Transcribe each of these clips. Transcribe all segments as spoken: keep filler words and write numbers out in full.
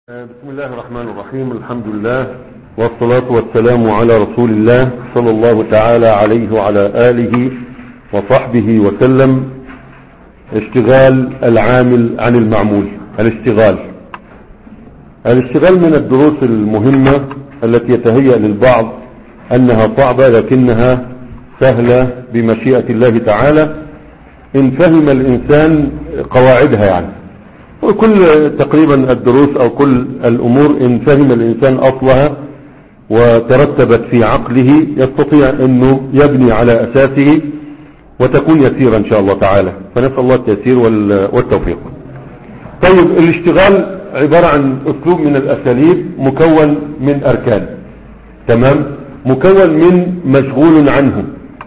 بسم الله الرحمن الرحيم. الحمد لله والصلاة والسلام على رسول الله صلى الله تعالى عليه وعلى آله وصحبه وسلم. اشتغال العامل عن المعمول. الاشتغال الاشتغال من الدروس المهمة التي يتهيأ للبعض أنها صعبة لكنها سهلة بمشيئة الله تعالى إن فهم الإنسان قواعدها. يعني وكل تقريبا الدروس او كل الامور ان فهم الانسان اصلها وترتبت في عقله يستطيع انه يبني على اساسه وتكون يسيرة ان شاء الله تعالى. فنسأل الله التيسير والتوفيق. طيب، الاشتغال عبارة عن اسلوب من الاساليب مكون من اركان. تمام. مكون من مشغول عنه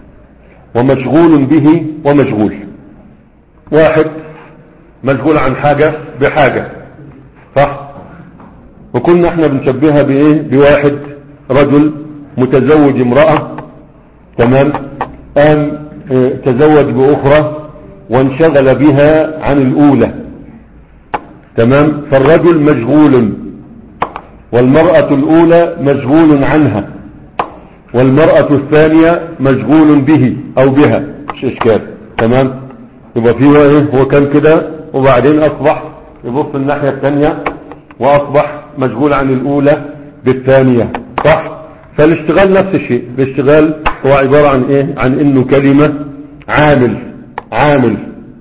ومشغول به ومشغول. واحد مشغول عن حاجة بحاجة، صح؟ وكنا احنا بنشبهها بايه؟ بواحد رجل متزوج امرأة، تمام، قام اه تزوج باخرى وانشغل بها عن الاولى، تمام. فالرجل مشغول والمرأة الاولى مشغول عنها والمرأة الثانية مشغول به او بها، مش اشكال. تمام. يبقى فيه ايه؟ هو كان كده وبعدين اصبح يبص الناحية الثانية واصبح مشغول عن الاولى بالثانية، صح؟ فالاشتغال نفس الشيء. الاشتغال هو عبارة عن ايه؟ عن انه كلمة عامل عامل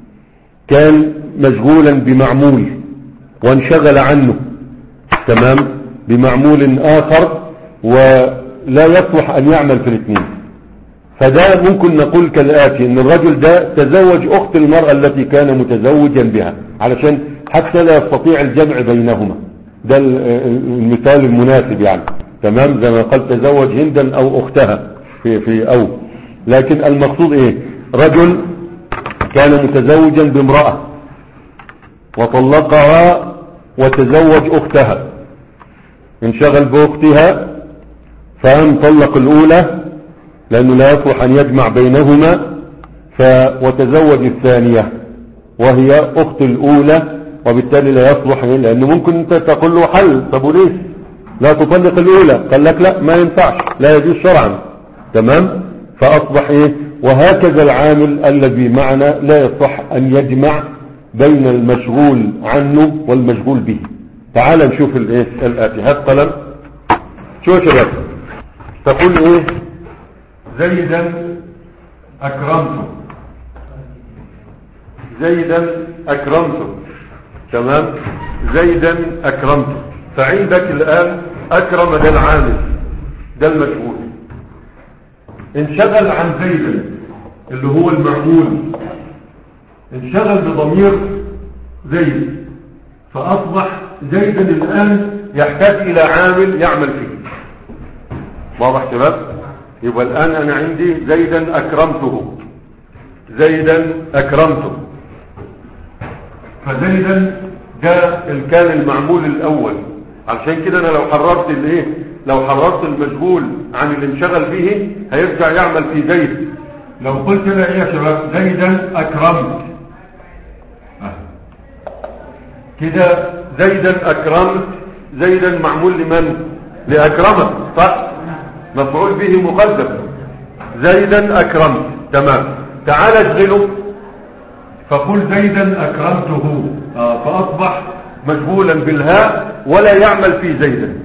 كان مشغولا بمعمول وانشغل عنه، تمام، بمعمول اخر ولا يصلح ان يعمل في الاثنين. فده ممكن نقول كالآتي: ان الرجل ده تزوج اخت المرأة التي كان متزوجا بها علشان حتى لا يستطيع الجمع بينهما. ده المثال المناسب يعني، تمام، زي ما قال تزوج هندا او اختها في في او لكن المقصود ايه؟ رجل كان متزوجا بامرأة وطلقها وتزوج اختها، انشغل باختها فهم طلق الاولى لأنه لا يصلح أن يجمع بينهما، ف... وتزوج الثانية وهي أخت الأولى، وبالتالي لا يصلح، لأنه ممكن أنت تقول له حل: طب وليس لا تطلق الأولى؟ قال لك لا، ما ينفعش، لا يجوز شرعا. تمام. فأصبح إيه؟ وهكذا العامل الذي معنا لا يصح أن يجمع بين المشغول عنه والمشغول به. تعال نشوف الإيه الآتي. هات قلم. شو يا شباب؟ تقول إيه؟ زيدا اكرمته. زيدا اكرمته، تمام. زيدا اكرمته. فعندك الان اكرم ده العامل، ده المشغول، انشغل عن زيدا اللي هو المعمول، انشغل بضمير زيد، فاصبح زيدا الان يحتاج الى عامل يعمل فيه. واضح شباب؟ يبقى الآن أنا عندي زيدا أكرمته. زيدا أكرمته. فزيدا ده كان المعمول الأول. عشان كده أنا لو حررت الإيه؟ لو حررت المشغول عن اللي انشغل به هيرجع يعمل في زيد. لو قلت له إيه يا شباب؟ زيدا أكرمت كده. زيدا أكرمت، زيدا معمول لمن؟ لأكرمت، صح؟ مفعول به مقدم. زيدا اكرمت، تمام. تعال اشغله فقل زيدا اكرمته، آه فاصبح مشغولا بالهاء ولا يعمل في زيدا.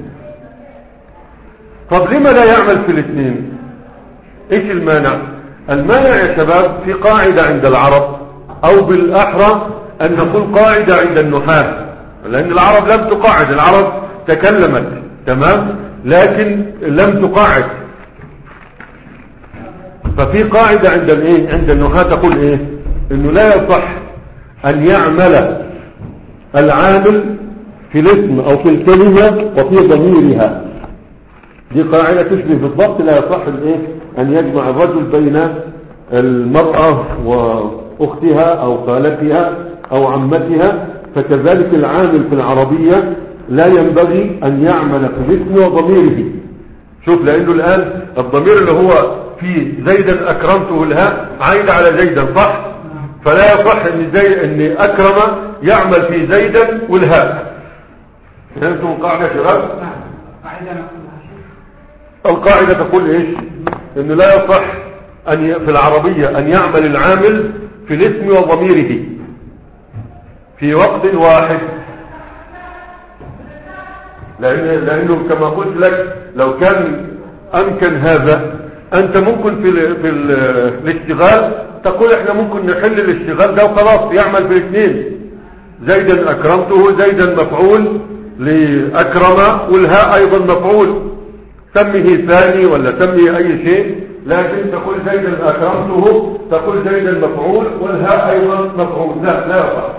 طب لما لا يعمل في الاثنين؟ ايش المانع؟ المانع يا شباب في قاعدة عند العرب، او بالاحرى ان نقول قاعدة عند النحاة، لان العرب لم تقاعد. العرب تكلمت، تمام، لكن لم تقاعد. ففي قاعدة عند الايه؟ عند النحاة تقول ايه؟ انه لا يصح ان يعمل العامل في الاسم او في الكلمة وفي ضميرها. دي قاعدة تشبه بالضبط لا يصح الايه؟ ان يجمع الرجل بين المرأة واختها او خالتها او عمتها. فكذلك العامل في العربية لا ينبغي ان يعمل في الاسم وضميره. شوف، لانه الان الضمير اللي هو في زيدا اكرمته الهاء عايد على زيدا، صح؟ فلا يصح ان زي ان اكرم يعمل في زيدا والهاء. فهمتوا القاعدة يا شباب؟ قاعدة نقولها القاعدة تقول ايش؟ انه لا يصح ان ي... في العربية ان يعمل العامل في الاسم وضميره في وقت واحد، لأن لانه كما قلت لك لو كان امكن هذا انت ممكن في ال... في ال... الاشتغال تقول احنا ممكن نحل الاشتغال ده وخلاص يعمل في الاثنين، زيدا اكرمته زيدا مفعول لاكرم والهاء ايضا مفعول، سمه ثاني ولا سمه اي شيء، لكن تقول زيدا اكرمته تقول زيدا مفعول والهاء ايضا مفعول، لا لا يصح.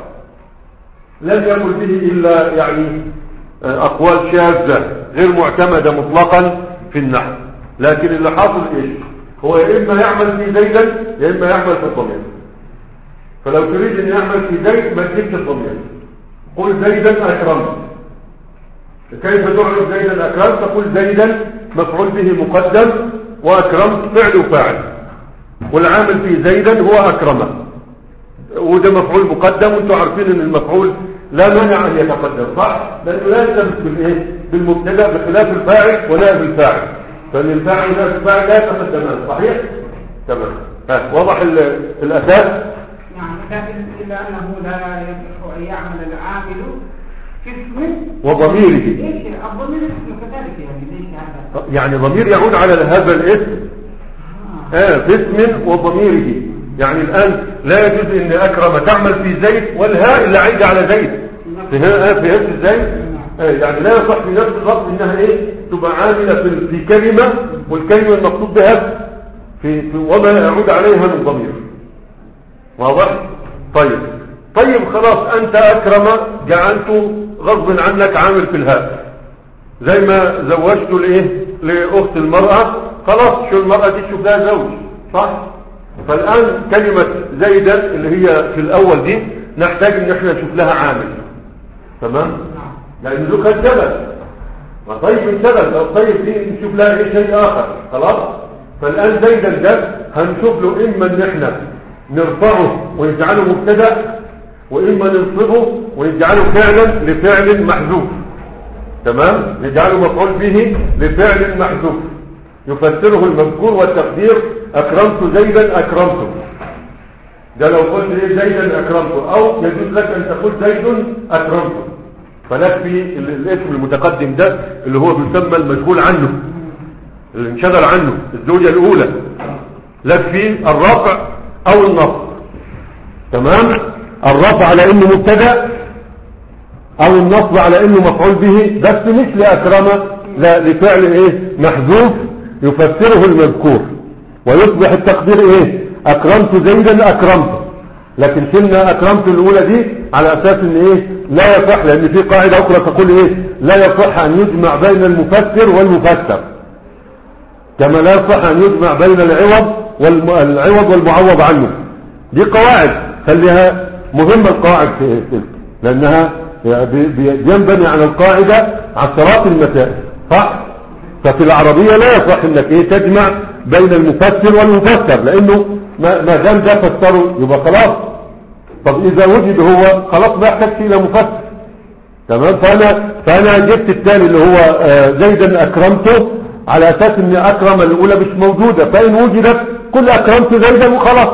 لم يقل به الا يعني اقوال شاذة غير معتمدة مطلقا في النحو، لكن اللي حاصل ايش هو يا اما يعمل في زيدا يا اما يعمل في الضمير. فلو تريد ان يعمل في زيد ما تجيبش الضمير، قل زيدا اكرمت. كيف تعرف زيدا اكرمت؟ تقول زيدا مفعول به مقدم واكرمت فعل وفاعل، والعامل في زيدا هو اكرمه، وده مفعول مقدم، وانتم عارفين ان المفعول لا مانع ان يتقدم صح، لانه لا يلزم بالايه بالمبتدا بخلاف الفاعل ولا بالفاعل، فان الفاعل ولا الفاعل لا يتقدمان صحيح تمام. ها واضح الاساس؟ نعم، لكن الا انه لا يصح ان يعمل العامل في اسم وضميره. ليش الضمير اسم كذلك يعني ليش هذا؟ يعني ضمير يعود على هذا الاسم اه, آه في اسم وضميره. يعني الآن لا يجوز ان اكرم تعمل في زيد والهاء اللي عايده على زيد في هاء في اسم زيد آه يعني لا يصح في نفس الوقت انها ايه تبقى عامله في, في كلمه والكلمه المقصود بها في, في وما يعود عليها من ضمير. واضح؟ طيب طيب خلاص انت اكرم جعلته غصب عنك عامل في الهاء، زي ما زوجته لايه لاخت المراه، خلاص شو المراه دي تشوف لها زوج صح؟ فالآن كلمة زيدا اللي هي في الأول دي نحتاج ان احنا نشوف لها عامل، تمام؟ لأن ذو كان سبب وطيب سبب، لو طيب دي نشوف لها ايه شيء آخر خلاص. فالآن زيدا ده هنشوف له إما ان احنا نرفعه ونجعله مبتدا، وإما ننصبه ونجعله فعلا لفعل محذوف، تمام؟ نجعله مفعول به لفعل محذوف يفسره المذكور والتقدير اكرمت زيدا اكرمته. ده لو قلت ايه زيدا اكرمته، او يجوز لك ان تقول زيد اكرمته، فلك في الاسم المتقدم ده اللي هو بيسمى المشغول عنه اللي انشغل عنه الزوجة الاولى، لك في الرفع او النصب، تمام؟ الرفع على انه مبتدا او النصب على انه مفعول به، بس مش لاكرمه، لا لفعل ايه محذوف يفسره المذكور، ويصبح التقدير ايه اكرمت زيدا اكرمته. لكن شلنا اكرمت الاولى دي على اساس ان ايه لا يصح، لان في قاعدة اخرى تقول ايه لا يصح ان يجمع بين المفسر والمفسر، كما لا يصح ان يجمع بين العوض والعوض والمعوض عنه. دي قواعد خليها مهمة القواعد في تلك، لانها ينبني على القاعدة عشرات المسائل صح. ففي العربية لا يصح انك ايه تجمع بين المفسر والمفسر، لانه ما دام ده فسره يبقى خلاص. طب اذا وجد هو خلاص ما يحتاج الى مفسر، تمام؟ فانا فانا جبت الثاني اللي هو آه زيدا اكرمته على اساس ان اكرم الاولى مش موجودة، فان وجدت كل اكرمت زيدا وخلاص.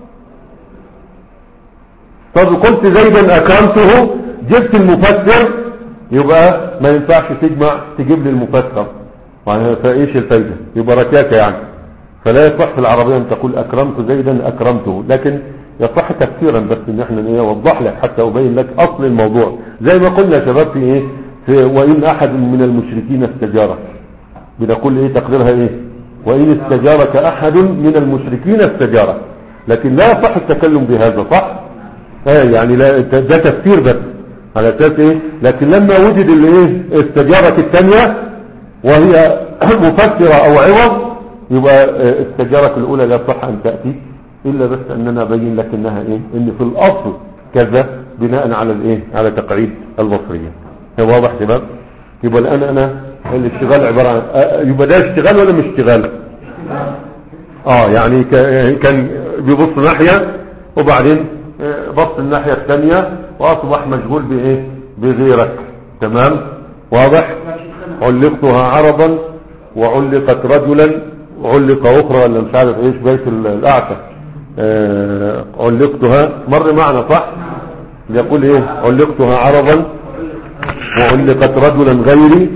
طب قلت زيدا اكرمته جبت المفسر، يبقى ما ينفعش تجمع تجيب لي المفسر، فايش الفايدة؟ يبقى ركاكة يعني. فلا يصح في العربية ان تقول اكرمت زيدا اكرمته، لكن يصح تفسيرا بس ان احنا نوضح لك حتى ابين لك اصل الموضوع، زي ما قلنا يا شباب في ايه في وان احد من المشركين استجارك، بنقول ايه تقديرها ايه وان استجارك احد من المشركين استجارك، لكن لا يصح التكلم بهذا صح. اه يعني لا ده تفسير بس على اساس ايه، لكن لما وجد الايه استجارك الثانيه وهي مفسرة او عوض، يبقى استجارك الاولى لا صح ان تأتي الا بس اننا بين لك انها ايه ان في الاصل كذا بناء على الايه على تقعيد البصرية. واضح شباب؟ يبقى الان انا الاشتغال عبارة عن يبقى ده اشتغال ولا مش اشتغال؟ اه يعني كان بيبص ناحية وبعدين بص الناحية الثانية واصبح مشغول بايه بغيرك، تمام؟ واضح. علقتها عربا وعلقت رجلا وعلق اخرى ولا مش عارف ايش بيت الاعتى. آه علقتها مر معنا صح. يقول ايه علقتها عربا وعلقت رجلا غيري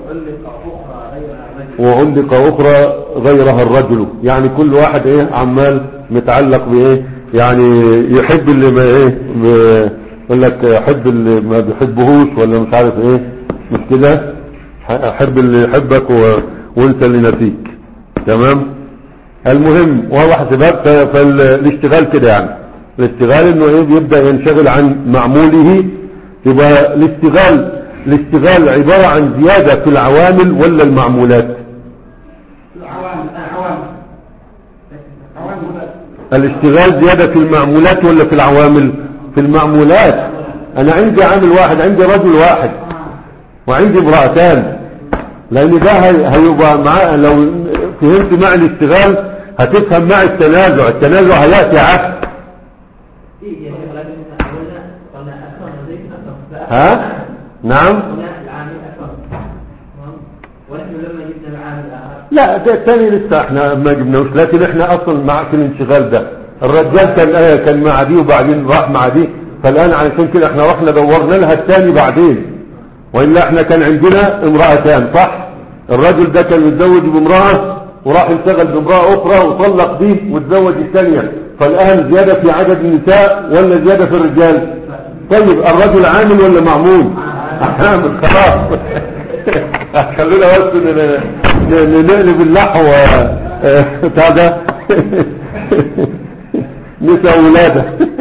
وعلق اخرى غيرها الرجل. يعني كل واحد ايه عمال متعلق بايه يعني يحب اللي ما ايه يقول لك يحب اللي ما بيحبهوش ولا مش عارف ايه مش كده. احب اللي يحبك و... وانت اللي نسيك. تمام. المهم واضح يا شباب. فالاشتغال كده يعني الاشتغال انه ايه بيبدأ ينشغل عن معموله. يبقى الاشتغال الاشتغال عبارة عن زيادة في العوامل ولا المعمولات؟ العوامل. العوامل. الاشتغال زيادة في المعمولات ولا في العوامل؟ في المعمولات. انا عندي عامل واحد عندي رجل واحد وعندي امرأتان. لان ده هيبقى معاه لو فهمت مع الاشتغال هتفهم مع التنازع. التنازع هيأتي عكس. ها نعم. لا ده الثاني لسه احنا ما جبناوش. لكن احنا اصلا مع في الانشغال ده الرجال كان آه كان مع دي وبعدين راح مع دي. فالان علشان كده احنا رحنا دورنا لها الثاني بعدين. والا احنا كان عندنا امرأتان صح. الرجل ده كان متزوج بامرأة وراح انشغل بامرأة اخرى وطلق دي وتزوج الثانية. فالان زيادة في عدد النساء ولا زيادة في الرجال؟ طيب الرجل عامل ولا معمول؟ عامل. خلاص خلونا بس نقلب اللحو بتاع ده نساء ولاده.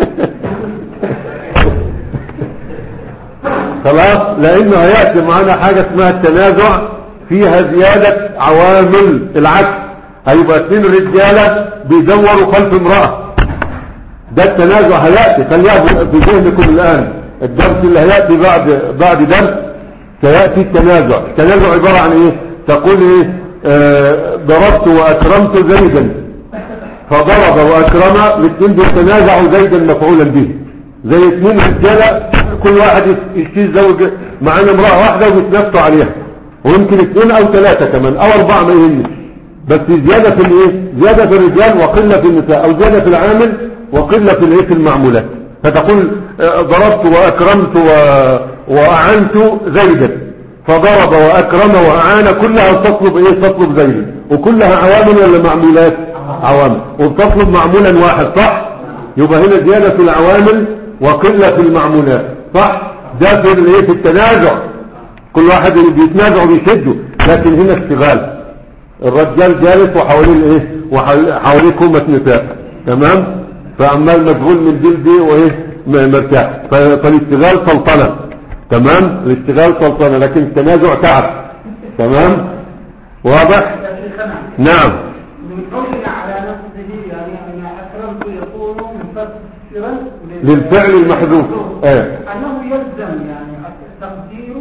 خلاص. لانه هيأتي معنا حاجة اسمها التنازع فيها زيادة عوامل العكس. هيبقى اثنين رجالة بيدوروا خلف امرأة. ده التنازع هيأتي. خليها في ذهنكم الآن. الدرس اللي هيأتي بعد بعد درس سيأتي التنازع. التنازع عبارة عن ايه؟ تقول ايه آه ضربت واكرمت زيدا فضرب واكرم الاثنين بيتنازعوا زيدا مفعولا به. زي اثنين رجاله كل واحد يشتري زوج معانا امرأة واحدة وبيتنافسوا عليها. ويمكن اثنين او ثلاثة كمان او اربعة ما يهمش. بس زيادة في الايه؟ زيادة في الرجال وقلة في النساء. او زيادة في العامل وقلة في الايه؟ في المعمولات. فتقول ضربت واكرمت و... واعنت زيدا فضرب واكرم واعان. كلها تطلب ايه؟ تطلب زيدا. وكلها عوامل ولا معمولات؟ عوامل. وبتطلب معمولا واحد صح. يبقى هنا زيادة في العوامل وقلة في المعمولات صح. ده في الايه؟ في التنازع. كل واحد بيتنازع وبيشده. لكن هنا اشتغال. الرجال جالس وحواليه الايه؟ وحواليه كومة نساء. تمام. فعمال مشغول من جلدي وايه مرتاح. فالاشتغال سلطنة. تمام. الاشتغال سلطنة. لكن التنازع تعب. تمام. واضح. نعم. من قولنا على نفسه يعني أن أكرمت يكون مفسرا للفعل المحذوف. ايه انه يلزم يعني تقدير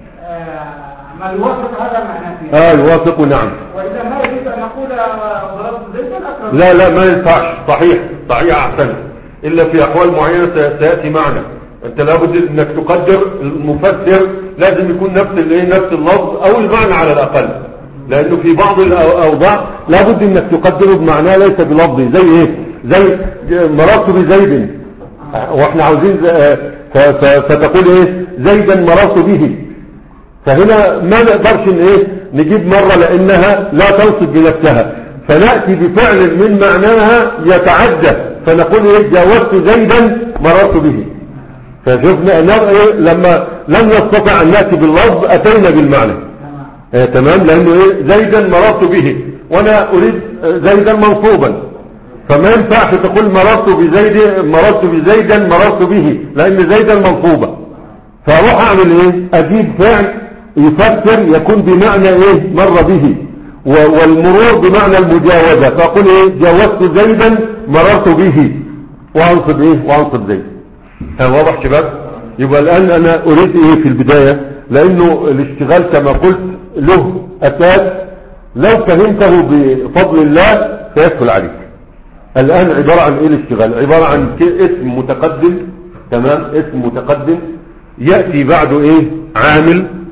ما يوافق هذا معناه فيه. اه يوافق. نعم. واذا ما يريد ان نقول ضربت زيدا اكرم. لا لا ما ينفعش. صحيح صحيح احسن. الا في احوال معينة سيأتي معنا. انت لابد انك تقدر المفسر لازم يكون نفس الايه نفس اللفظ او المعنى على الاقل. لانه في بعض الاوضاع لابد انك تقدره بمعناه ليس بلفظي. زي ايه؟ زي مررت بزيد واحنا عاوزين فتقول ايه زيدا مررت به. فهنا ما نقدرش ان ايه نجيب مرة لانها لا توصف بنفسها. فنأتي بفعل من معناها يتعدى فنقول ايه جاوزت زيدا مررت به. فشوفنا إيه لما لم نستطع ان نأتي باللفظ اتينا بالمعنى. آه تمام. لانه ايه زيدا مررت به وانا اريد زيدا منصوبا. فما ينفعش تقول مررت بزيد مررت بزيدا مررت به لان زيدا منصوبة. فاروح اعمل ايه اجيب فعل يفسر يكون بمعنى ايه مر به والمرور بمعنى المجاوزة. فاقول ايه جاوزت زيدا مررت به وانصب ايه وانصب زيد. ها واضح شباب. يبقى الان انا اريد ايه في البداية لانه الاشتغال كما قلت له اساس لو فهمته بفضل الله سيسهل عليك. الان عبارة عن ايه الاشتغال؟ عبارة عن اسم متقدم. تمام. اسم متقدم يأتي بعده ايه عامل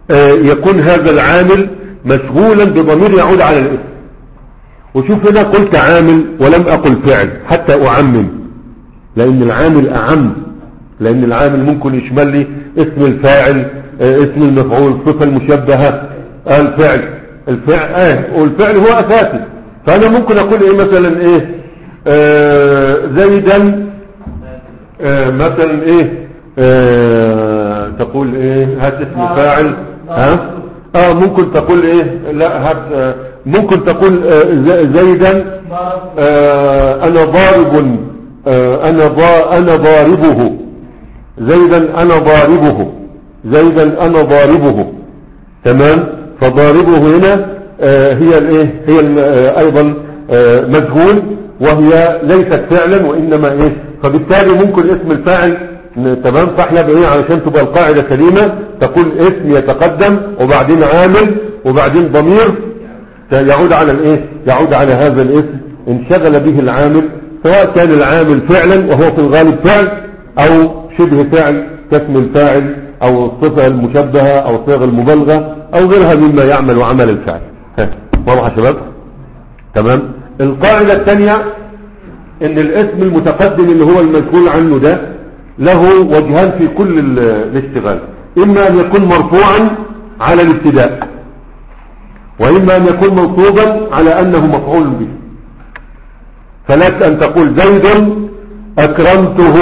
آه يكون هذا العامل مشغولا بضمير يعود على الاسم. وشوف هنا قلت عامل ولم اقل فعل حتى اعمم، لان العامل اعم، لان العامل ممكن يشمل لي اسم الفاعل، آه اسم المفعول، الصفة المشبهة، آه الفعل الفعل آه والفعل هو اساسي. فانا ممكن اقول ايه مثلا ايه آه زيدا آه مثلا ايه آه تقول ايه هات اسم فاعل، ها اه ممكن تقول ايه لا هات آه ممكن تقول آه زيدا آه انا ضارب آه انا ضا انا ضاربه، زيدا انا ضاربه، زيدا انا ضاربه. تمام. فضاربه هنا آه هي الايه هي آه ايضا آه مجهول، وهي ليست فعلا وانما ايه، فبالتالي ممكن اسم الفاعل تمام. فاحنا بايه علشان تبقى القاعدة سليمة تقول اسم يتقدم وبعدين عامل وبعدين ضمير يعود على الايه، يعود على هذا الاسم انشغل به العامل، سواء كان العامل فعلا وهو في الغالب فعل او شبه فعل كاسم الفاعل او الصفة المشبهة او صيغة المبالغة او غيرها مما يعمل عمل الفعل. واضح يا شباب؟ تمام. القاعدة الثانية ان الاسم المتقدم اللي هو المسؤول عنه ده له وجهان في كل الاشتغال، اما ان يكون مرفوعا على الابتداء، واما ان يكون منصوبا على انه مفعول به. فلك ان تقول زيد اكرمته،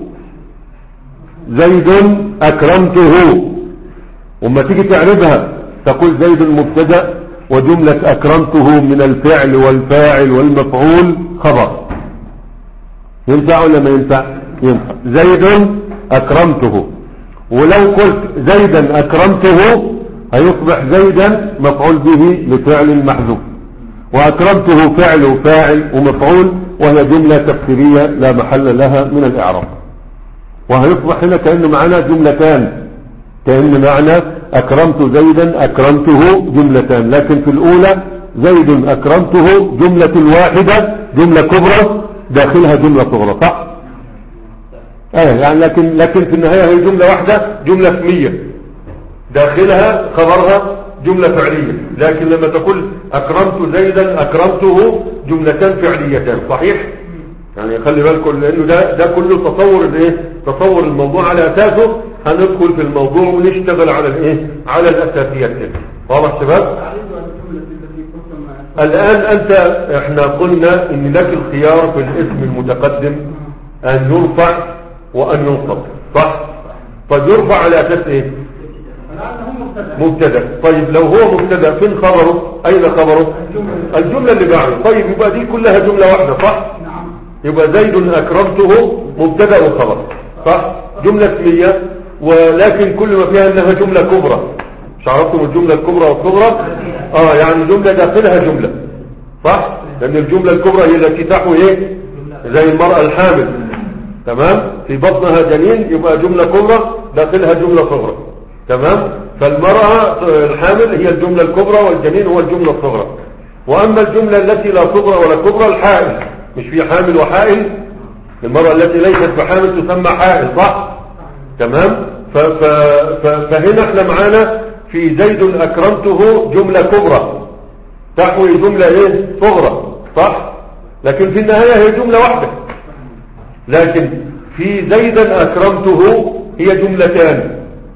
زيد اكرمته، وما تيجي تعرفها تقول زيد مبتدا وجملة اكرمته من الفعل والفاعل والمفعول خبر. ينفع ولا ما ينفع؟ ينفع. زيد اكرمته، ولو قلت زيدا اكرمته هيصبح زيدا مفعول به لفعل محذوف، واكرمته فعل وفاعل ومفعول، وهي جملة تفسيرية لا محل لها من الاعراب، وهيصبح هنا كأنه معنا جملتان، كأن معنى اكرمت زيدا اكرمته جملتان، لكن في الاولى زيد اكرمته جملة واحدة، جملة كبرى داخلها جملة صغرى، صح؟ اه يعني لكن لكن في النهاية هي جملة واحدة، جملة اسمية داخلها خبرها جملة فعلية، لكن لما تقول اكرمت زيدا اكرمته جملتان فعليتان، صحيح؟ يعني خلي بالكم لانه ده ده كله تصور الايه، تصور الموضوع على اساسه هندخل في الموضوع ونشتغل على الايه، على الاساسيات دي. واضح شباب؟ الان انت احنا قلنا ان لك الخيار في الاسم المتقدم ان يرفع وان ينصب، صح؟ طيب يرفع على اساس ايه؟ مبتدا. طيب لو هو مبتدا فين خبره؟ اين خبره؟ الجملة اللي بعده. طيب يبقى دي كلها جملة واحدة، صح؟ يبقى زيد اكرمته مبتدا وخبر، صح؟ جملة اسمية، ولكن كل ما فيها انها جملة كبرى. مش عرفتم الجملة الكبرى والصغرى؟ اه يعني جملة داخلها جملة، صح؟ لان الجملة الكبرى هي التي تحوي ايه؟ زي المرأة الحامل، تمام؟ في بطنها جنين، يبقى جملة كبرى داخلها جملة صغرى، تمام؟ فالمرأة الحامل هي الجملة الكبرى والجنين هو الجملة الصغرى. واما الجملة التي لا صغرى ولا كبرى الحائل، مش في حامل وحائل؟ المرأة التي ليست بحامل تسمى حائل، صح؟ تمام؟ ف ف ف فهنا احنا معانا في زيد اكرمته جملة كبرى تحوي جملة ايه صغرى، صح؟ لكن في النهاية هي جملة واحدة، لكن في زيدا اكرمته هي جملتان.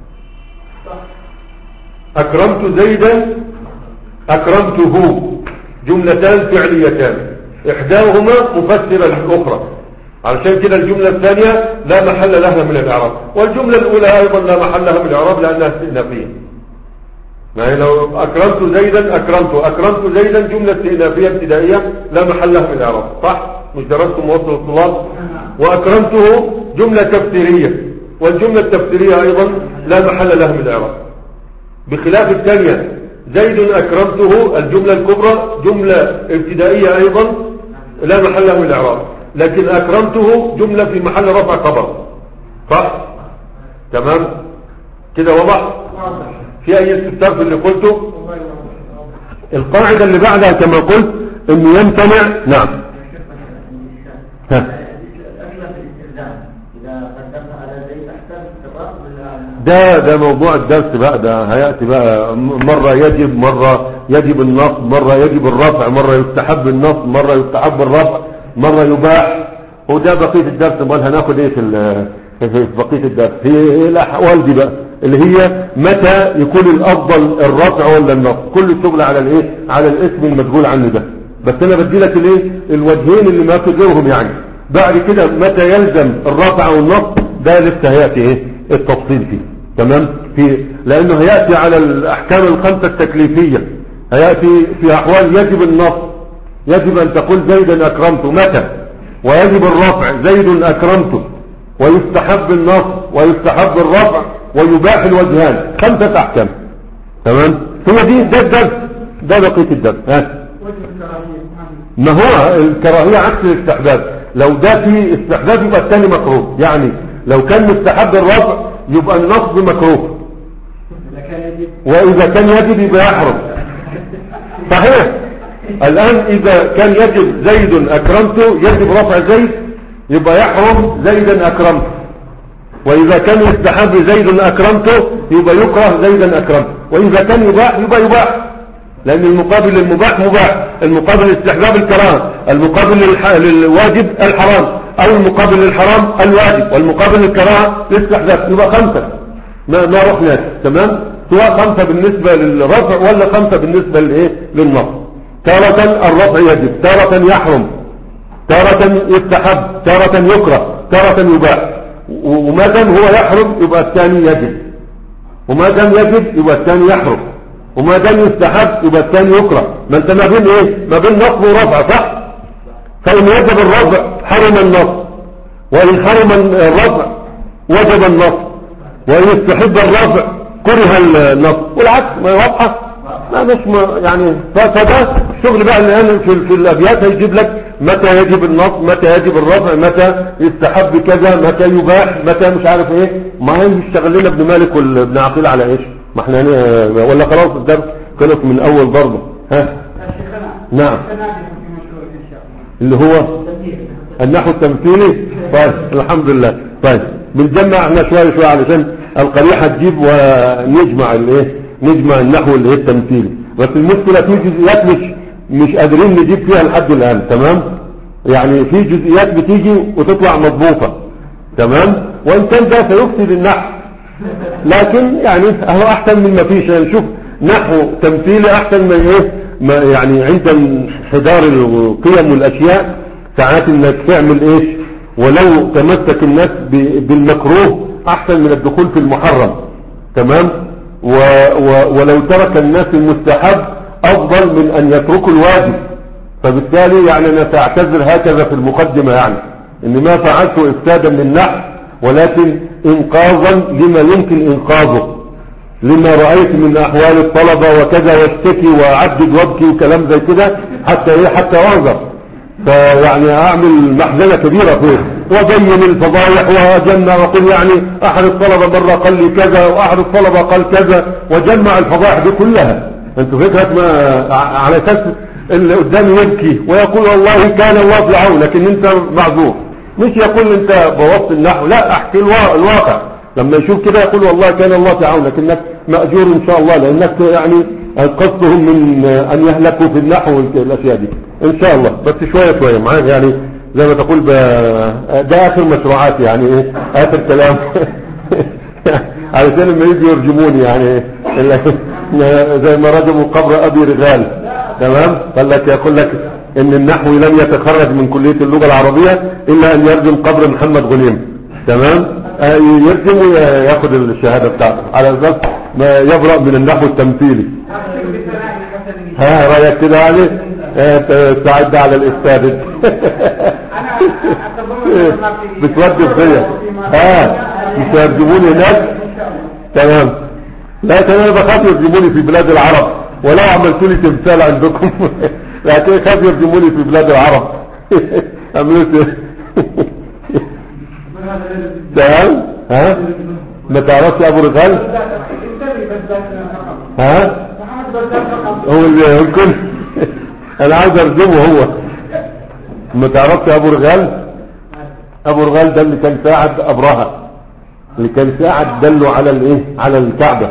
اكرمت زيدا اكرمته جملتان فعليتان، احداهما مفسرة للاخرى، علشان كده الجملة الثانية لا محل لها من الاعراب، والجملة الاولى ايضا لا محل لها من الاعراب لانها استئنافية. يعني لو اكرمت زيدا اكرمته اكرمت زيدا جملة استئنافية ابتدائية لا محل لها من الاعراب، صح؟ مش درستم موصل الطلاب؟ واكرمته جملة تفسيرية، والجملة التفسيرية ايضا لا محل لها من الاعراب، بخلاف الثانية زيد اكرمته الجملة الكبرى جملة ابتدائية ايضا لا محل لها من الاعراب، لكن اكرمته جملة في محل رفع خبر، صح؟ تمام كده؟ وضح؟ في اي استفسار في اللي قلته؟ القاعدة اللي بعدها كما قلت انه يمتنع. نعم. ها. ده ده موضوع الدرس بقى، ده هيأتي بقى مرة يجب مرة يجب النصب، مرة يجب الرفع، مرة يستحب النصب، مرة يستحب الرفع، مرة يباح. وده بقية الدرس. امال هناخد ايه في في بقية الدرس؟ هي الاحوال دي بقى اللي هي متى يكون الافضل الرفع ولا النصب. كل الشغل على الايه؟ على الاسم المسؤول عنه ده. بس انا بدي لك الايه؟ الوجهين اللي ما تقدرهم يعني. بعد كده متى يلزم الرفع والنصب ده لسه هياتي ايه التفصيل فيه. تمام؟ في لانه هياتي على الاحكام الخمسه التكليفيه، هياتي في احوال يجب النصب، يجب ان تقول زيدا اكرمته متى، ويجب الرفع زيد اكرمته، ويستحب النصب ويستحب الرفع، ويباح الوجهان. خمسه احكام. تمام؟ ثم دي ده الدرس، ده بقيه الدرس. ها ما هو الكراهيه عكس الاستحباب. لو ده في استحباب يبقى الثاني مكروه. يعني لو كان مستحب الرفع يبقى النصب مكروه، واذا كان يجب يبقى يحرم. صحيح. الان اذا كان يجب زيد اكرمته، يجب رفع زيد، يبقى يحرم زيدا اكرمته. واذا كان يستحب زيد اكرمته يبقى يكره زيدا اكرمته. واذا كان يباح يبقى يباح، لان المقابل للمباح مباح، المقابل للاستحباب الكراهه، المقابل للواجب الحرام، او المقابل للحرام الواجب، والمقابل للكراهه الاستحباب. يبقى خمسه ما ما رحنا. تمام؟ سواء خمسه بالنسبه للرفع ولا خمسه بالنسبه للايه للنصب. تارة الرفع يجب، تارة يحرم، تارة يستحب، تارة يكره، تارة يباح. وما دام هو يحرم يبقى الثاني يجب، وما دام يجب يبقى الثاني يحرم، وما دام يستحب يبقى الثاني يكره. ما انت ما بين ايه؟ ما بين نصب ورفع. صح؟ فإن وجب الرفع حرم النصب، وإن حرم الرفع وجب النصب، وإن استحب الرفع كره النصب، والعكس. ما واضحه؟ ما مش ما يعني. فده الشغل بقى اللي انا في, في الابيات هيجيب لك متى يجب النصب، متى يجب الرفع، متى يستحب كذا، متى يباح، متى مش عارف ايه. ما هي يشتغل لنا ابن مالك وابن عقيل على ايش؟ ما احنا ولا خلاص الدرس خلص من اول برضه. ها نعم. اللي هو النحو التمثيلي. طيب الحمد لله. طيب بنجمع احنا شويه شويه علشان القريحه تجيب ونجمع الايه، نجمع النحو اللي هي التمثيلي. بس المشكله في جزئيات مش مش قادرين نجيب فيها لحد الان. تمام؟ يعني في جزئيات بتيجي وتطلع مضبوطه. تمام؟ وان كان ده سيفسد النحو، لكن يعني هو احسن من ما فيش. يعني نشوف نحو تمثيلي احسن من ايه ما يعني. عند انحدار القيم والاشياء ساعات انك تعمل ايش ولو تمسك الناس بالمكروه احسن من الدخول في المحرم. تمام؟ و و ولو ترك الناس المستحب افضل من ان يتركوا الواجب. فبالتالي يعني انا ساعتذر هكذا في المقدمة، يعني ان ما فعلته افسادا للنحو ولكن انقاذا لما يمكن انقاذه، لما رأيت من احوال الطلبة وكذا، واشتكي واعدد وابكي وكلام زي كده حتى ايه حتى اعذر. فيعني اعمل محزنة كبيرة فيه وبين الفضايح وجمع وقل يعني احد الطلبة مرة قال لي كذا واحد الطلبة قال كذا، وجمع الفضايح دي كلها. انتوا فكرة ما على اساس اللي قدامي يبكي ويقول والله كان الله في عون، لكن انت معذور. مش يقول انت بوظت النحو، لا احكي الواقع. لما يشوف كده يقول والله كان الله في عون، لكنك مأجور ان شاء الله، لانك يعني انقذتهم من ان يهلكوا في النحو والاشياء دي ان شاء الله. بس شوية شوية معاك يعني زي ما تقول ده اخر مشروعات يعني ايه اخر كلام علشان لما يجي يرجموني يعني زي ما رجموا قبر ابي رغال. تمام؟ قال لك يقول لك ان النحوي لم يتخرج من كلية اللغة العربية الا ان يرجم قبر محمد غنيم. تمام؟ يرجم وياخد الشهادة بتاعته على اساس ما يبرأ من النحو التمثيلي. ها رأيك كده يعني تعد على الاستاذ بتودي فيا. ها مش يرجموني هناك. تمام؟ لكن انا بخاف يرجموني في بلاد العرب، ولو عملتوا لي تمثال عندكم لكن خاف يرجموني في بلاد العرب. عملت تمام؟ ها ما تعرفش ابو رغال؟ ها هو اللي يمكن انا عايز ارجمه هو. ما تعرفش ابو رغال؟ ابو رغال ده اللي كان ساعد ابرهة. اللي كان قاعد دلوا على الايه على الكعبة.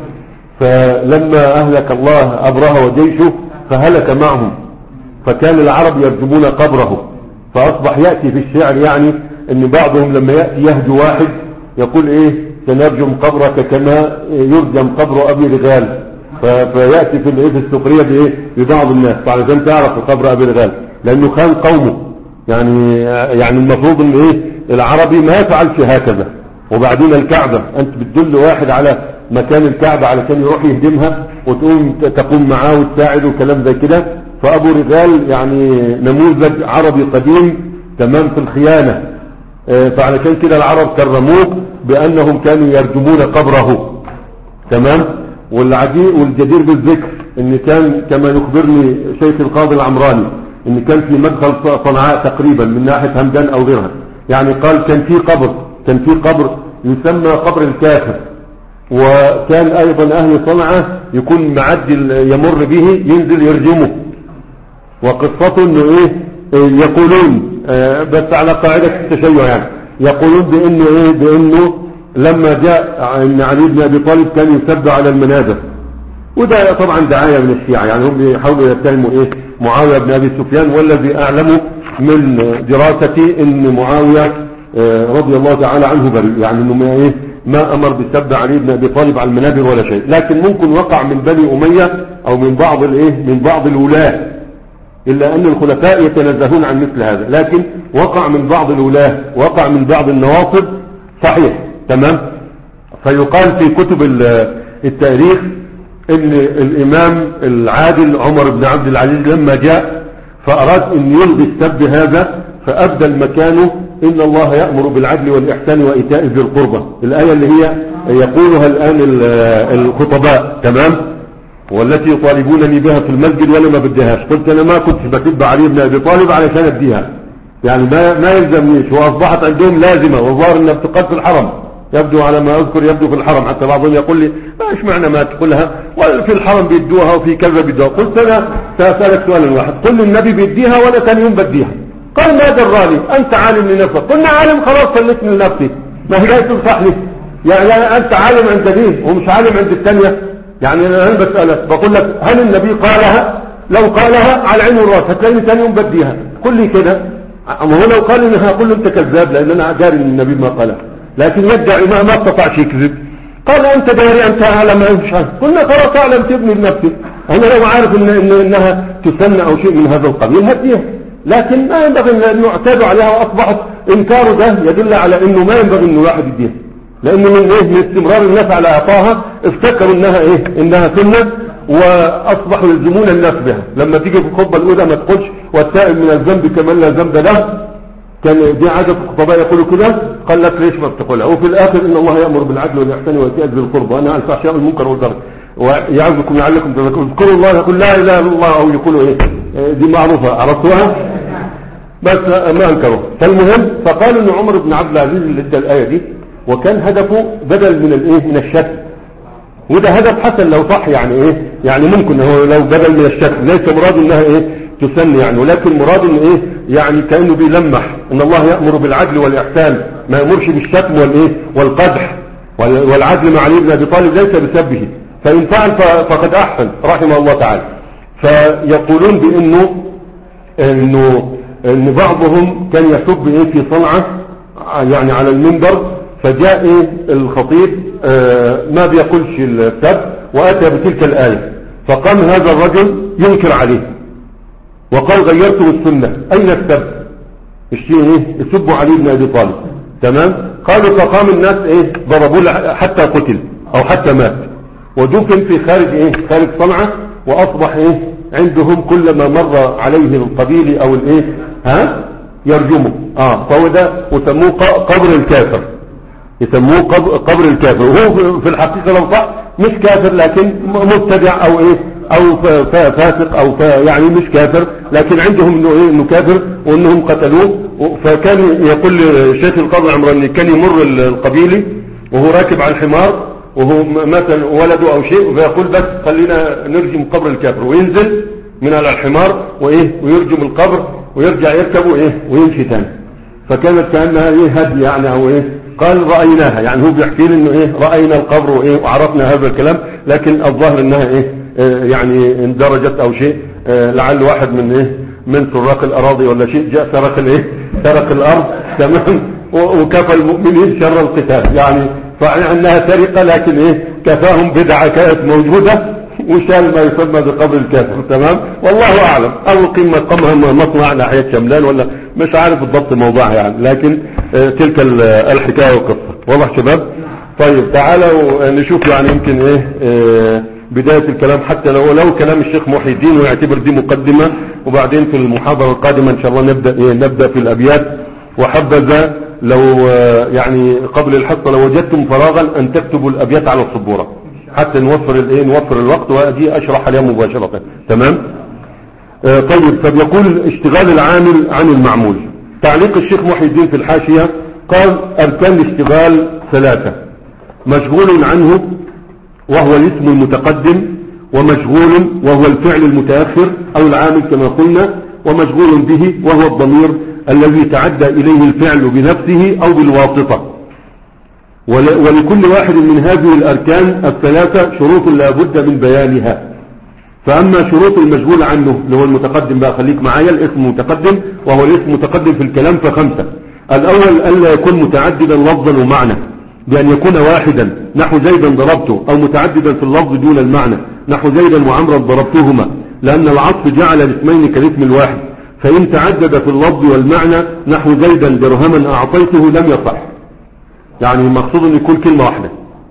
فلما اهلك الله ابرهة وجيشه فهلك معهم، فكان العرب يرجمون قبره، فاصبح يأتي في الشعر يعني ان بعضهم لما يأتي يهجو واحد يقول ايه سنرجم قبرك كما يرجم قبر ابي رغال، فيأتي في الايه في السخرية بايه ببعض الناس، فعلشان تعرف قبر ابي رغال لانه كان قومه يعني يعني المفروض ان ايه العربي ما يفعلش هكذا. وبعدين الكعبة انت بتدل واحد على مكان الكعبة علشان يروح يهدمها وتقوم تقوم معاه وتساعد وكلام زي كده. فابو رغال يعني نموذج عربي قديم تمام في الخيانة، فعلشان كده العرب كرموه بانهم كانوا يرجمون قبره تمام. والعجيب والجدير بالذكر ان كان كما يخبرني شيخ القاضي العمراني ان كان في مدخل صنعاء تقريبا من ناحية همدان او غيرها، يعني قال كان في قبر كان في قبر يسمى قبر الكافر، وكان ايضا اهل صنعاء يكون معدي يمر به ينزل يرجمه. وقصته انه ايه يقولون بس على قاعدة التشيع يعني يقولون بانه ايه بانه لما جاء ان علي بن ابي طالب كان يسب على المنابر، وده طبعا دعاية من الشيعة، يعني هم بيحاولوا يتهموا ايه معاوية بن ابي سفيان، والذي اعلمه من دراستي ان معاوية رضي الله تعالى عنه بريء، يعني انه ما ايه ما امر بسب علي بن ابي طالب على المنابر ولا شيء، لكن ممكن وقع من بني امية او من بعض الايه من بعض الولاة، الا ان الخلفاء يتنزهون عن مثل هذا، لكن وقع من بعض الولاة وقع من بعض النواصب صحيح تمام. فيقال في كتب التاريخ ان الامام العادل عمر بن عبد العزيز لما جاء فاراد ان يلغي السب هذا فابدل مكانه ان الله يأمر بالعدل والاحسان وايتاء ذي القربى، الايه اللي هي يقولها الان الخطباء تمام، والتي يطالبونني بها في المسجد وانا ما بديهاش. قلت انا ما كنت بكب علي بن ابي طالب علشان اديها، يعني ما ما يلزمنيش، واصبحت عندهم لازمه، وظهر انها بتقال في الحرم، يبدو على ما اذكر يبدو في الحرم، حتى بعضهم يقول لي ايش معنى ما تقولها وفي الحرم بيدوها وفي كذا بيدوها. قلت انا سأسألك سؤالا واحد، قل النبي بيديها وانا ثاني يوم بديها، قال ما دراني انت عالم لنفسك، قلنا عالم خلاص سلتني لنفسي، ما هي جاي تنصح لي يعني انت عالم عند دين ومش عالم عند الثانيه، يعني انا بسألك بقول لك هل النبي قالها؟ لو قالها على عين والراس هتلاقيني ثاني يوم بديها، قل لي كده. اما هو لو قال انها هقول له انت كذاب لان انا داري ان النبي ما قالها، لكن يدعي ما ما استطاعش يكذب. قال انت داري انت اعلم مش عارف، قلنا خلاص اعلم تبني بنفسك، انا لو عارف إن, إن انها تسنى او شيء من هذا القبيل هديها، لكن ما ينبغي ان نعتادوا عليها، واصبحت انكاره ده يدل على انه ما ينبغي انه الواحد يديها، لانه من ايه من استمرار الناس على اعطاها افتكروا انها ايه انها سنه، واصبحوا يلزمون الناس بها. لما تيجي في الخطبه الاولى ما تقولش والتائب من الذنب كمن لا ذنب له، كان دي عادة الخطباء يقولوا كده، قال لك ليش ما بتقولها؟ وفي الاخر ان الله يأمر بالعدل والاحسان وايتاء ذي القربى وانا عن الفحشاء والمنكر والبغي ويعظكم لعلكم تذكرون، اذكروا الله يقول لا اله الا الله، او يقولوا ايه دي معروفه عرفتوها بس ما انكروا. فالمهم فقالوا ان عمر بن عبد العزيز اللي ادى الايه دي وكان هدفه بدل من الايه من الشك، وده هدف حسن لو صح، يعني ايه يعني ممكن هو لو بدل من الشك، ليس مراد انها ايه تسن يعني، ولكن مراد انه ايه يعني كأنه بيلمح ان الله يأمر بالعدل والإحسان، ما يأمرش بالشتم والايه والقدح، والعدل مع علي بن ابي طالب ليس بسبه، فإن فعل فقد احسن رحمه الله تعالى. فيقولون بانه انه ان بعضهم كان يسب ايه في صنعاء يعني على المنبر، فجاء ايه الخطيب آه ما بيقولش السب واتى بتلك الآية، فقام هذا الرجل ينكر عليه وقال غيرتم السنة، اين السب؟ الشيء ايه يسبوا علي بن ابي طالب تمام. قالوا فقام الناس ايه ضربوه حتى قتل او حتى مات، ودفن في خارج ايه خارج صنعاء، واصبح ايه عندهم كلما مر عليه القبيل او الايه ها يرجمه، اه فهو ده وسموه قبر الكافر، يسموه قبر الكافر، وهو في الحقيقة لو صح مش كافر لكن مبتدع او ايه او فاسق او يعني مش كافر، لكن عندهم انه ايه انه كافر وانهم قتلوه. فكان يقول الشيخ القاضي العمراني كان يمر القبيلي وهو راكب على الحمار وهو مثلا ولده او شيء، فيقول بس خلينا نرجم قبر الكافر، وينزل من على الحمار وايه ويرجم القبر ويرجع يركبه ايه ويمشي تاني. فكانت كانها ايه هدي يعني او ايه قال رأيناها، يعني هو بيحكي لي انه ايه رأينا القبر وايه وعرفنا هذا الكلام، لكن الظاهر انها ايه اه يعني اندرجت او شيء، اه لعل واحد من ايه من سراق الاراضي ولا شيء جاء سرق الايه سرق الارض تمام، وكفى المؤمنين شر القتال، يعني صحيح انها سرقة لكن ايه كفاهم بدعة كانت موجودة وشال ما يسمى بقبر الكافر، تمام، والله اعلم، او قمة قمها مصنع ناحية شملان ولا مش عارف بالضبط موضوعها يعني، لكن اه تلك الحكاية والقصة. واضح شباب؟ طيب تعالوا نشوف يعني يمكن ايه اه بداية الكلام، حتى لو لو كلام الشيخ محي الدين ويعتبر دي مقدمة، وبعدين في المحاضرة القادمة ان شاء الله نبدأ ايه نبدأ في الابيات. وحبذا لو اه يعني قبل الحصة لو وجدتم فراغا ان تكتبوا الابيات على السبورة حتى نوفر الايه نوفر الوقت واجي اشرح عليها مباشرة. تمام. آه طيب، فبيقول اشتغال العامل عن المعمول. تعليق الشيخ محي الدين في الحاشية قال اركان الاشتغال ثلاثة: مشغول عنه وهو الاسم المتقدم، ومشغول وهو الفعل المتأخر او العامل كما قلنا، ومشغول به وهو الضمير الذي تعدى اليه الفعل بنفسه او بالواسطة. ولكل واحد من هذه الأركان الثلاثة شروط لا بد من بيانها. فأما شروط المشغول عنه اللي هو المتقدم بقى، خليك معايا، الاسم متقدم وهو الاسم متقدم في الكلام فخمسة. الأول ألا يكون متعددا لفظا ومعنى، بأن يكون واحدا نحو زيدا ضربته، أو متعددا في اللفظ دون المعنى نحو زيدا وعمرا ضربتهما، لأن العطف جعل الاسمين كالاسم الواحد، فإن تعدد في اللفظ والمعنى نحو زيدا درهما أعطيته لم يصح. يعني مقصود ان يكون كلمة واحدة،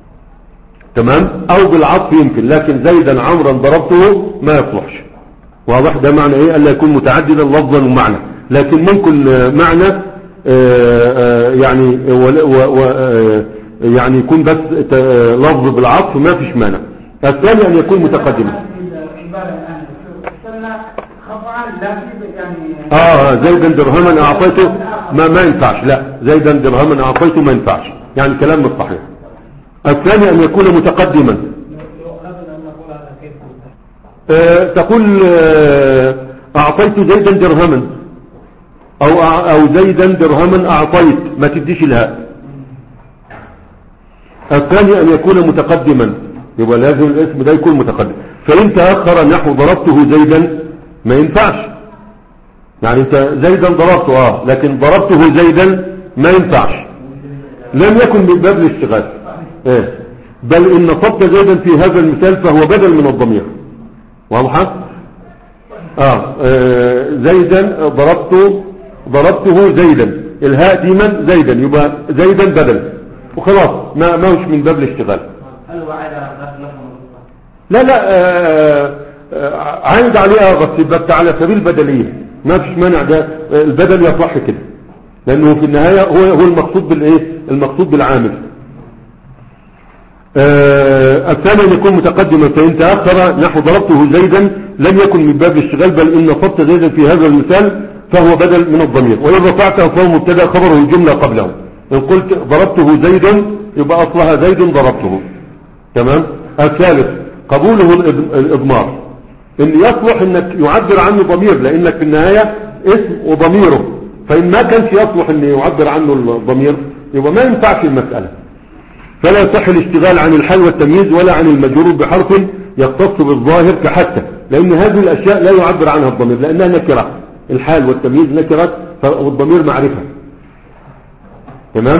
تمام، او بالعطف يمكن، لكن زيدا عمرا ضربته ما يصلحش. واضح؟ ده معنى ايه؟ الا يكون متعددا لفظا ومعنى، لكن ممكن معنى آآ آآ يعني و و يعني يكون بس لفظ بالعطف ما فيش مانع. الثاني ان يكون متقدما. اه زيدا درهما اعطيته ما ما ينفعش، لا زيدا درهما اعطيته ما ينفعش، يعني كلام مش صحيح. الثاني ان يكون متقدما. آه تقول آه اعطيت زيدا درهما، او او زيدا درهما اعطيت، ما تديش الهاء. الثاني ان يكون متقدما، يبقى لازم الاسم ده يكون متقدم. فان تاخر نحو ضربته زيدا ما ينفعش، يعني انت زيدا ضربته اه لكن ضربته زيدا ما ينفعش، لم يكن من باب الاشتغال. ايه بل ان نصبت زيدا في هذا المثال فهو بدل من الضمير. واضحه؟ آه, اه زيدا ضربته ضربته زيدا، الهاء ديما زيدا، يبقى زيدا بدل وخلاص، ما ما هوش من باب الاشتغال. هل هو على لا لا آه آه عايد عليها بس بس على سبيل بدليه، ما فيش مانع، ده البدل يصح كده، لانه في النهاية هو هو المقصود بالايه المقصود بالعامل. آه الثاني ان يكون متقدما، فان تاخر نحو ضربته زيدا لم يكن من باب الاشتغال، بل ان نصبت زيدا في هذا المثال فهو بدل من الضمير، وان رفعته فهو مبتدا خبره الجمله قبله. ان قلت ضربته زيدا يبقى اصلها زيد ضربته. تمام. الثالث قبوله الاضمار، ان يصلح انك يعبر عنه ضمير، لانك في النهاية اسم وضميره، فان ما كانش يصلح ان يعبر عنه الضمير يبقى ما ينفعش المسألة. فلا يصح الاشتغال عن الحال والتمييز ولا عن المجرور بحرف يختص بالظاهر كحتى، لان هذه الاشياء لا يعبر عنها الضمير لانها نكرة، الحال والتمييز نكرة والضمير معرفة. تمام.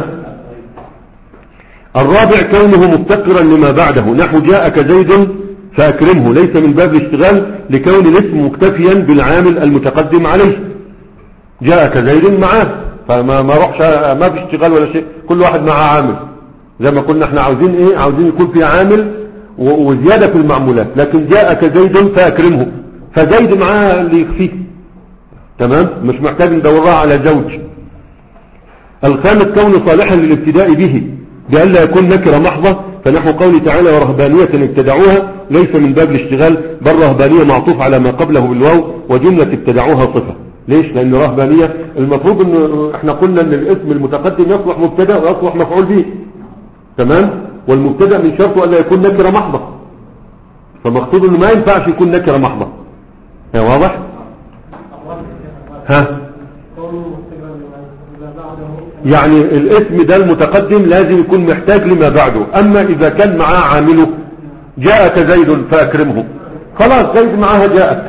الرابع كونه مفتقرا لما بعده، نحو جاءك زيد فأكرمه، ليس من باب الاشتغال لكون الاسم مكتفيا بالعامل المتقدم عليه. جاءك زيد معاه، فما ما روحش، ما في اشتغال ولا شيء، كل واحد معاه عامل، زي ما قلنا احنا عاوزين ايه، عاوزين يكون في عامل وزيادة في المعمولات، لكن جاءك زيد فأكرمه، فزيد معاه اللي يكفيه. تمام، مش محتاج ندورها على زوج. الخامس كونه صالحا للابتداء به بألا يكون نكرة محضة، فنحو قوله تعالى ورهبانية ابتدعوها ليس من باب الاشتغال، بل رهبانية معطوف على ما قبله بالواو، وجملة ابتدعوها صفة. ليش؟ لأن رهبانية المفروض ان احنا قلنا ان الاسم المتقدم يصلح مبتدا ويصلح مفعول به، تمام، والمبتدا من شرطه ألا يكون نكرة محضة، فمقصود انه ما ينفعش يكون نكرة محضة. ها واضح؟ ها يعني الاسم ده المتقدم لازم يكون محتاج لما بعده. اما اذا كان معاه عامله جاءك زيد فاكرمه، خلاص زيد معاها جاءك،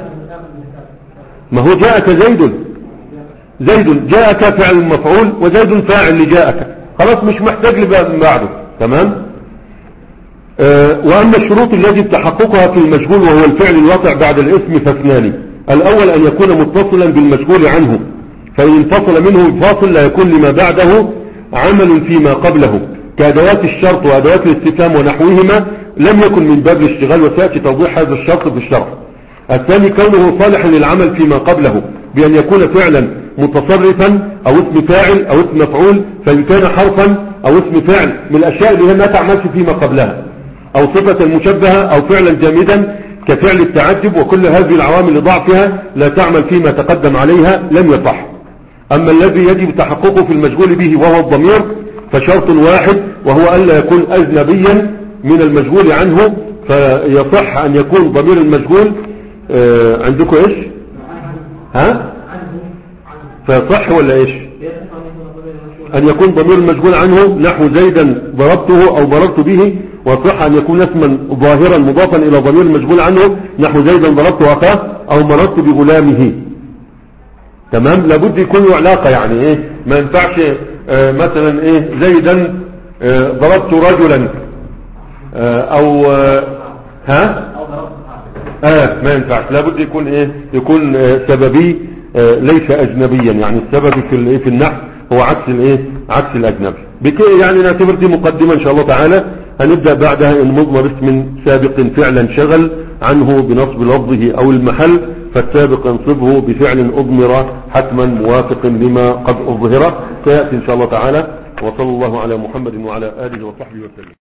ما هو جاءك زيد، زيد جاءك فعل مفعول وزيد فاعل لجاءك، خلاص مش محتاج لما بعده. تمام. أه واما الشروط التي تحققها في المشغول وهو الفعل الواقع بعد الاسم فاثنان. الاول ان يكون متصلا بالمشغول عنه، فإن انفصل منه الفاصل لا يكون لما بعده عمل فيما قبله كأدوات الشرط وأدوات الاستفهام ونحوهما، لم يكن من باب الاشتغال، وسيأتي توضيح هذا الشرط في الشرح. الثاني كونه صالحا للعمل فيما قبله بأن يكون فعلا متصرفا أو اسم فاعل أو اسم مفعول، فإن كان حرفا أو اسم فاعل من الأشياء اللي هي ما تعملش فيما قبلها، أو صفة مشبهة أو فعلا جامدا كفعل التعجب، وكل هذه العوامل لضعفها لا تعمل فيما تقدم عليها لم يصح. أما الذي يجب تحققه في المشغول به وهو الضمير فشرط واحد، وهو ألا يكون أجنبيا من المشغول عنه، فيصح أن يكون ضمير المشغول آه عندكم إيش ها فيصح ولا إيش أن يكون ضمير المشغول عنه نحو زيدا ضربته أو ضربت به، وصح أن يكون اسما ظاهرا مضافا إلى ضمير المشغول عنه نحو زيدا ضربت أخاه أو مررت بغلامه. تمام. لابد يكون له علاقة، يعني ايه ما ينفعش آه مثلا ايه زيدا آه ضربت رجلا آه او آه ها اه ما ينفعش، لابد يكون ايه يكون آه سببي آه ليس اجنبيا، يعني السبب في الايه في النحو هو عكس الايه عكس الاجنبي. بكده يعني نعتبر دي مقدمة ان شاء الله تعالى، هنبدأ بعدها ان مضمر اسم سابق فعلا شغل عنه بنصب لفظه او المحل، فالسابق انصبه بفعل اضمر حتما موافق لما قد اظهر، سيأتي ان شاء الله تعالى. وصلى الله على محمد وعلى آله وصحبه وسلم.